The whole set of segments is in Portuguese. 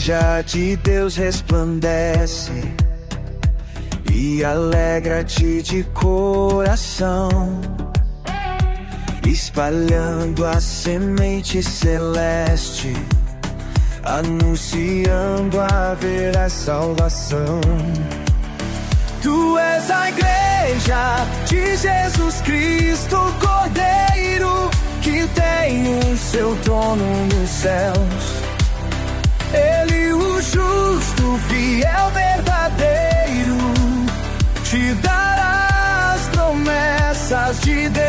igreja de Deus resplandece e alegra-te de coração, espalhando a semente celeste, anunciando haverá salvação. Tu és a igreja de Jesus Cristo, Cordeiro, que tem o seu trono nos céus. Ele, o justo, fiel, verdadeiro, te dará as promessas de Deus.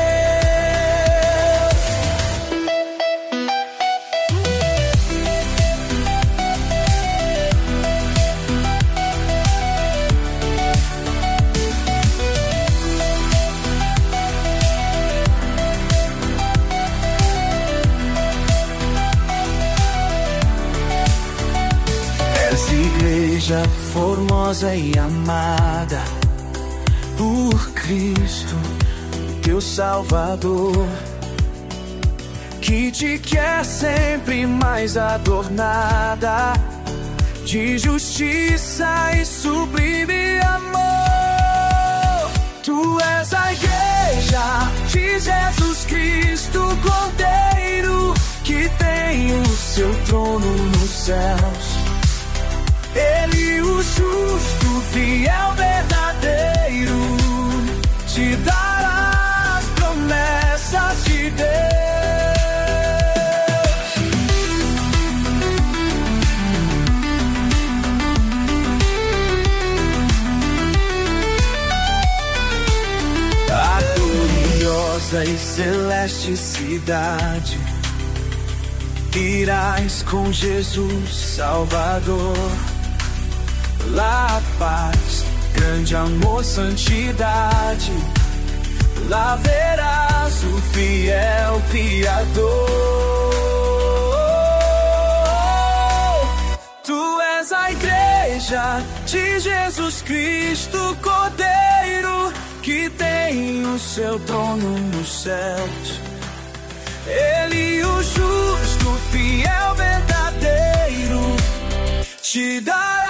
Igreja formosa e amada por Cristo, teu Salvador, que te quer sempre mais adornada de justiça e sublime amor. Tu és a igreja de Jesus Cristo, Cordeiro, que tem o seu trono nos céus. Ele, o justo, fiel, verdadeiro, te dará as promessas de Deus. A gloriosa e celeste cidade irás com Jesus Salvador. Lá paz, grande amor, santidade, lá verás o fiel Criador. Tu és a igreja de Jesus Cristo, Cordeiro, que tem o seu trono nos céus. Ele, o justo, fiel, verdadeiro, te dará